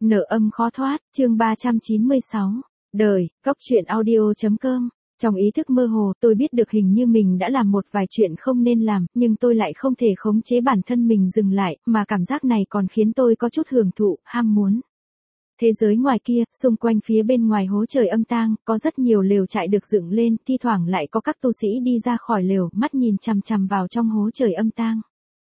Nợ âm khó thoát, chương 396. Đời, góc truyện audio.com. Trong ý thức mơ hồ tôi biết được hình như mình đã làm một vài chuyện không nên làm, nhưng tôi lại không thể khống chế bản thân mình dừng lại, mà cảm giác này còn khiến tôi có chút hưởng thụ, ham muốn. Thế giới ngoài kia, xung quanh phía bên ngoài hố trời âm tang, có rất nhiều lều trại được dựng lên, thi thoảng lại có các tu sĩ đi ra khỏi lều, mắt nhìn chằm chằm vào trong hố trời âm tang.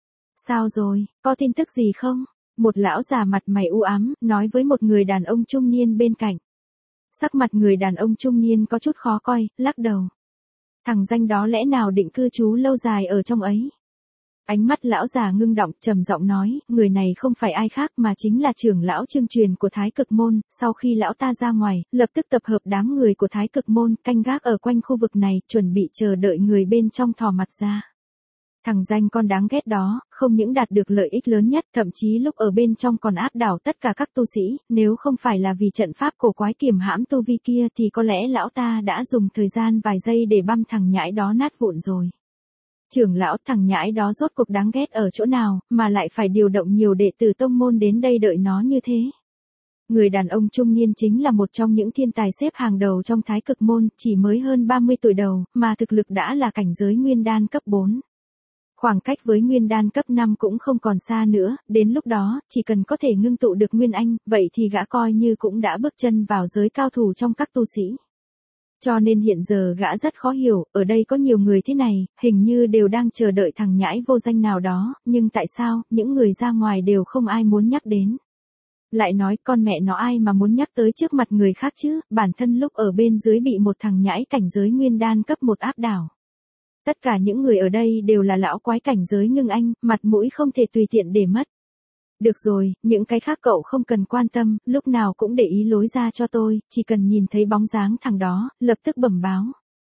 Sao rồi, có tin tức gì không? Một lão già mặt mày u ám, nói với một người đàn ông trung niên bên cạnh. Sắc mặt người đàn ông trung niên có chút khó coi, lắc đầu. Thằng danh đó lẽ nào định cư trú lâu dài ở trong ấy? Ánh mắt lão già ngưng động, trầm giọng nói, người này không phải ai khác mà chính là trưởng lão Chương Truyền của Thái Cực Môn. Sau khi lão ta ra ngoài, lập tức tập hợp đám người của Thái Cực Môn, canh gác ở quanh khu vực này, chuẩn bị chờ đợi người bên trong thò mặt ra. Thằng danh con đáng ghét đó, không những đạt được lợi ích lớn nhất, thậm chí lúc ở bên trong còn áp đảo tất cả các tu sĩ, nếu không phải là vì trận pháp cổ quái kiềm hãm tu vi kia thì có lẽ lão ta đã dùng thời gian vài giây để băm thằng nhãi đó nát vụn rồi. Trưởng lão, thằng nhãi đó rốt cuộc đáng ghét ở chỗ nào, mà lại phải điều động nhiều đệ tử tông môn đến đây đợi nó như thế. Người đàn ông trung niên chính là một trong những thiên tài xếp hàng đầu trong Thái Cực Môn, chỉ mới hơn 30 tuổi đầu, mà thực lực đã là cảnh giới nguyên đan cấp 4. Khoảng cách với nguyên đan cấp 5 cũng không còn xa nữa, đến lúc đó, chỉ cần có thể ngưng tụ được nguyên anh, vậy thì gã coi như cũng đã bước chân vào giới cao thủ trong các tu sĩ. Cho nên hiện giờ gã rất khó hiểu, ở đây có nhiều người thế này, hình như đều đang chờ đợi thằng nhãi vô danh nào đó, nhưng tại sao, những người ra ngoài đều không ai muốn nhắc đến. Lại nói con mẹ nó ai mà muốn nhắc tới trước mặt người khác chứ, bản thân lúc ở bên dưới bị một thằng nhãi cảnh giới nguyên đan cấp 1 áp đảo. Tất cả những người ở đây đều là lão quái cảnh giới ngưng anh, mặt mũi không thể tùy tiện để mất. Được rồi, những cái khác cậu không cần quan tâm, lúc nào cũng để ý lối ra cho tôi, chỉ cần nhìn thấy bóng dáng thằng đó, lập tức bẩm báo.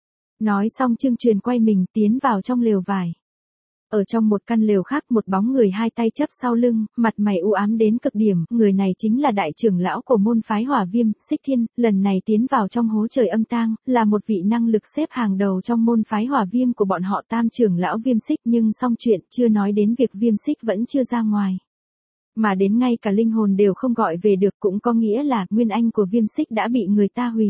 Nói xong Chương Truyền quay mình tiến vào trong lều vải. Ở trong một căn lều khác một bóng người hai tay chắp sau lưng, mặt mày u ám đến cực điểm, người này chính là đại trưởng lão của môn phái Hỏa Viêm, Xích Thiên, lần này tiến vào trong hố trời âm tang, là một vị năng lực xếp hàng đầu trong môn phái Hỏa Viêm của bọn họ Tam trưởng lão Viêm Xích, nhưng xong chuyện, chưa nói đến việc Viêm Xích vẫn chưa ra ngoài. Mà đến ngay cả linh hồn đều không gọi về được, cũng có nghĩa là nguyên anh của Viêm Xích đã bị người ta hủy.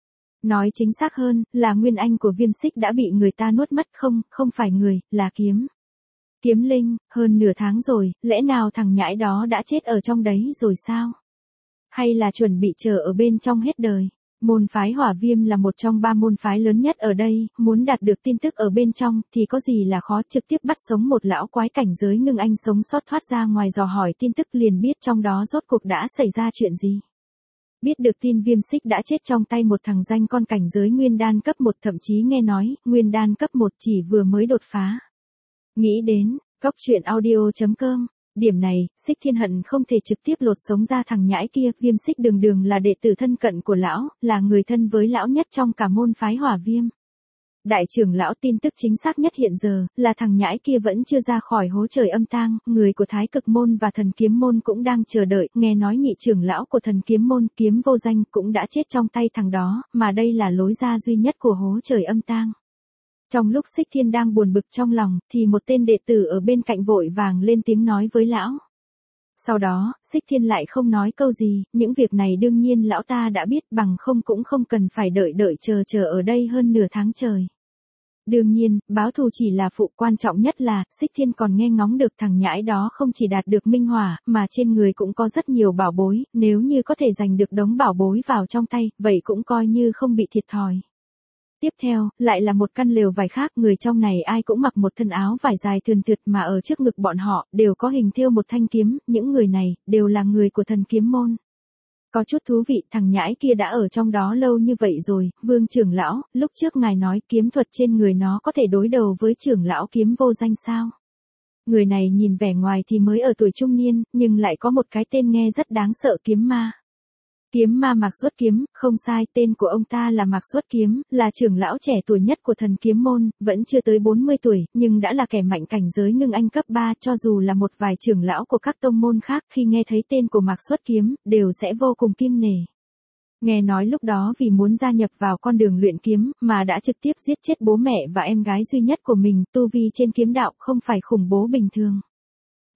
Nói chính xác hơn, là nguyên anh của Viêm Xích đã bị người ta nuốt mất, không phải người, là kiếm. Kiếm linh, hơn nửa tháng rồi, lẽ nào thằng nhãi đó đã chết ở trong đấy rồi sao? Hay là chuẩn bị chờ ở bên trong hết đời? Môn phái Hỏa Viêm là một trong 3 môn phái lớn nhất ở đây, muốn đạt được tin tức ở bên trong thì có gì là khó, trực tiếp bắt sống một lão quái cảnh giới ngưng anh sống sót thoát ra ngoài dò hỏi tin tức liền biết trong đó rốt cuộc đã xảy ra chuyện gì. Biết được tin Viêm Xích đã chết trong tay một thằng danh con cảnh giới nguyên đan cấp 1, thậm chí nghe nói, nguyên đan cấp 1 chỉ vừa mới đột phá. Nghĩ đến, góc truyện audio.com, điểm này, Xích Thiên hận không thể trực tiếp lột sống ra thằng nhãi kia, Viêm Xích đường đường là đệ tử thân cận của lão, là người thân với lão nhất trong cả môn phái Hỏa Viêm. Đại trưởng lão tin tức chính xác nhất hiện giờ, là thằng nhãi kia vẫn chưa ra khỏi hố trời âm tang, người của Thái Cực Môn và Thần Kiếm Môn cũng đang chờ đợi, nghe nói nhị trưởng lão của Thần Kiếm Môn, Kiếm Vô Danh, cũng đã chết trong tay thằng đó, mà đây là lối ra duy nhất của hố trời âm tang. Trong lúc Xích Thiên đang buồn bực trong lòng, thì một tên đệ tử ở bên cạnh vội vàng lên tiếng nói với lão. Sau đó, Xích Thiên lại không nói câu gì, những việc này đương nhiên lão ta đã biết, bằng không cũng không cần phải đợi chờ ở đây hơn nửa tháng trời. Đương nhiên, báo thù chỉ là phụ, quan trọng nhất là, Xích Thiên còn nghe ngóng được thằng nhãi đó không chỉ đạt được minh hỏa, mà trên người cũng có rất nhiều bảo bối, nếu như có thể giành được đống bảo bối vào trong tay, vậy cũng coi như không bị thiệt thòi. Tiếp theo, lại là một căn lều vải khác, người trong này ai cũng mặc một thân áo vải dài thườn thượt, mà ở trước ngực bọn họ, đều có hình thêu một thanh kiếm, những người này, đều là người của Thần Kiếm Môn. Có chút thú vị, thằng nhãi kia đã ở trong đó lâu như vậy rồi, Vương trưởng lão, lúc trước ngài nói kiếm thuật trên người nó có thể đối đầu với trưởng lão Kiếm Vô Danh sao? Người này nhìn vẻ ngoài thì mới ở tuổi trung niên, nhưng lại có một cái tên nghe rất đáng sợ, Kiếm Ma. Kiếm Ma Mạc Xuất Kiếm, không sai, tên của ông ta là Mạc Xuất Kiếm, là trưởng lão trẻ tuổi nhất của Thần Kiếm Môn, vẫn chưa tới 40 tuổi, nhưng đã là kẻ mạnh cảnh giới ngưng anh cấp 3, cho dù là một vài trưởng lão của các tông môn khác khi nghe thấy tên của Mạc Xuất Kiếm, đều sẽ vô cùng kiêng nể. Nghe nói lúc đó vì muốn gia nhập vào con đường luyện kiếm, mà đã trực tiếp giết chết bố mẹ và em gái duy nhất của mình, tu vi trên kiếm đạo không phải khủng bố bình thường.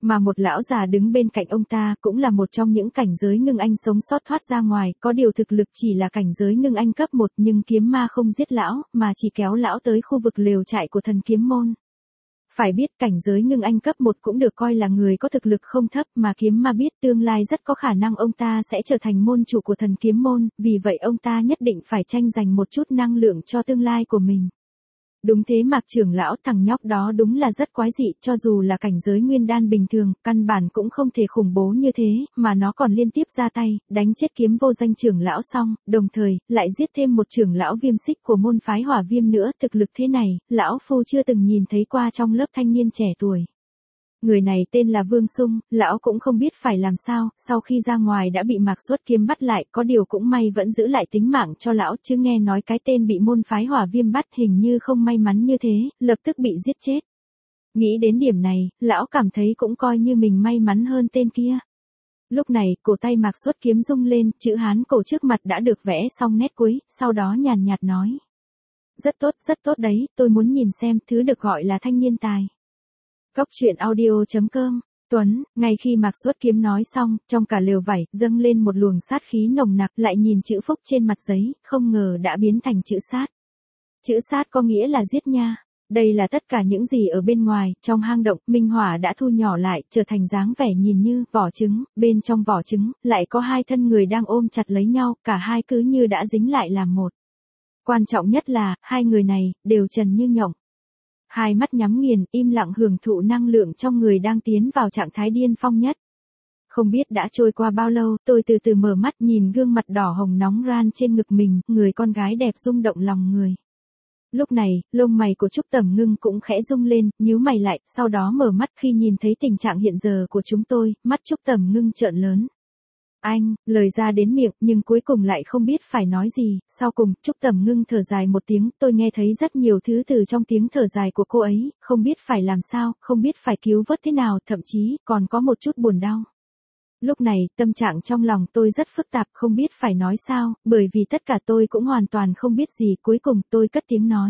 Mà một lão già đứng bên cạnh ông ta cũng là một trong những cảnh giới ngưng anh sống sót thoát ra ngoài, có điều thực lực chỉ là cảnh giới ngưng anh cấp 1 nhưng kiếm ma không giết lão, mà chỉ kéo lão tới khu vực lều trại của thần kiếm môn. Phải biết cảnh giới ngưng anh cấp 1 cũng được coi là người có thực lực không thấp, mà kiếm ma biết tương lai rất có khả năng ông ta sẽ trở thành môn chủ của thần kiếm môn, vì vậy ông ta nhất định phải tranh giành một chút năng lượng cho tương lai của mình. Đúng thế Mạc trưởng lão, thằng nhóc đó đúng là rất quái dị, cho dù là cảnh giới nguyên đan bình thường, căn bản cũng không thể khủng bố như thế, mà nó còn liên tiếp ra tay, đánh chết kiếm vô danh trưởng lão xong, đồng thời, lại giết thêm một trưởng lão viêm xích của môn phái hỏa viêm nữa, thực lực thế này, lão phu chưa từng nhìn thấy qua trong lớp thanh niên trẻ tuổi. Người này tên là Vương Sung, lão cũng không biết phải làm sao, sau khi ra ngoài đã bị Mạc Xuất Kiếm bắt lại, có điều cũng may vẫn giữ lại tính mạng cho lão, chứ nghe nói cái tên bị môn phái hỏa viêm bắt hình như không may mắn như thế, lập tức bị giết chết. Nghĩ đến điểm này, lão cảm thấy cũng coi như mình may mắn hơn tên kia. Lúc này, cổ tay Mạc Xuất Kiếm rung lên, chữ Hán cổ trước mặt đã được vẽ xong nét cuối, sau đó nhàn nhạt nói. Rất tốt đấy, tôi muốn nhìn xem thứ được gọi là thanh niên tài. Góc truyện audio.com. Tuấn, ngay khi Mạc Xuất Kiếm nói xong, trong cả lều vải, dâng lên một luồng sát khí nồng nặc, lại nhìn chữ phúc trên mặt giấy, không ngờ đã biến thành chữ sát. Chữ sát có nghĩa là giết nha. Đây là tất cả những gì ở bên ngoài, trong hang động, minh hỏa đã thu nhỏ lại, trở thành dáng vẻ nhìn như vỏ trứng, bên trong vỏ trứng, lại có hai thân người đang ôm chặt lấy nhau, cả hai cứ như đã dính lại làm một. Quan trọng nhất là, hai người này, đều trần như nhộng. Hai mắt nhắm nghiền, im lặng hưởng thụ năng lượng trong người đang tiến vào trạng thái điên phong nhất. Không biết đã trôi qua bao lâu, tôi từ từ mở mắt nhìn gương mặt đỏ hồng nóng ran trên ngực mình, người con gái đẹp rung động lòng người. Lúc này, lông mày của Trúc Tầm Ngưng cũng khẽ rung lên, nhíu mày lại, sau đó mở mắt khi nhìn thấy tình trạng hiện giờ của chúng tôi, mắt Trúc Tầm Ngưng trợn lớn. Anh, lời ra đến miệng, nhưng cuối cùng lại không biết phải nói gì, sau cùng, Trúc Tầm Ngưng thở dài một tiếng, tôi nghe thấy rất nhiều thứ từ trong tiếng thở dài của cô ấy, không biết phải làm sao, không biết phải cứu vớt thế nào, thậm chí, còn có một chút buồn đau. Lúc này, tâm trạng trong lòng tôi rất phức tạp, không biết phải nói sao, bởi vì tất cả tôi cũng hoàn toàn không biết gì, cuối cùng tôi cất tiếng nói.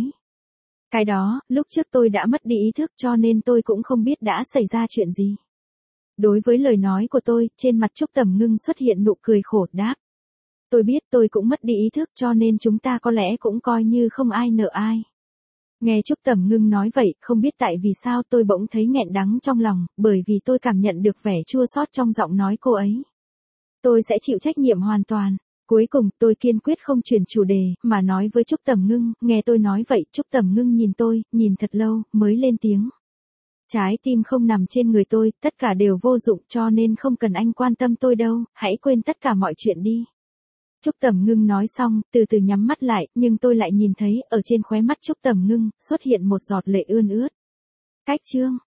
Cái đó, lúc trước tôi đã mất đi ý thức cho nên tôi cũng không biết đã xảy ra chuyện gì. Đối với lời nói của tôi, trên mặt Trúc Tầm Ngưng xuất hiện nụ cười khổ đáp. Tôi biết tôi cũng mất đi ý thức cho nên chúng ta có lẽ cũng coi như không ai nợ ai. Nghe Trúc Tầm Ngưng nói vậy, không biết tại vì sao tôi bỗng thấy nghẹn đắng trong lòng, bởi vì tôi cảm nhận được vẻ chua xót trong giọng nói cô ấy. Tôi sẽ chịu trách nhiệm hoàn toàn. Cuối cùng, tôi kiên quyết không chuyển chủ đề, mà nói với Trúc Tầm Ngưng, nghe tôi nói vậy, Trúc Tầm Ngưng nhìn tôi, nhìn thật lâu, mới lên tiếng. Trái tim không nằm trên người tôi, tất cả đều vô dụng cho nên không cần anh quan tâm tôi đâu, hãy quên tất cả mọi chuyện đi. Trúc Tầm Ngưng nói xong, từ từ nhắm mắt lại, nhưng tôi lại nhìn thấy, ở trên khóe mắt Trúc Tầm Ngưng, xuất hiện một giọt lệ ươn ướt. Cách chương.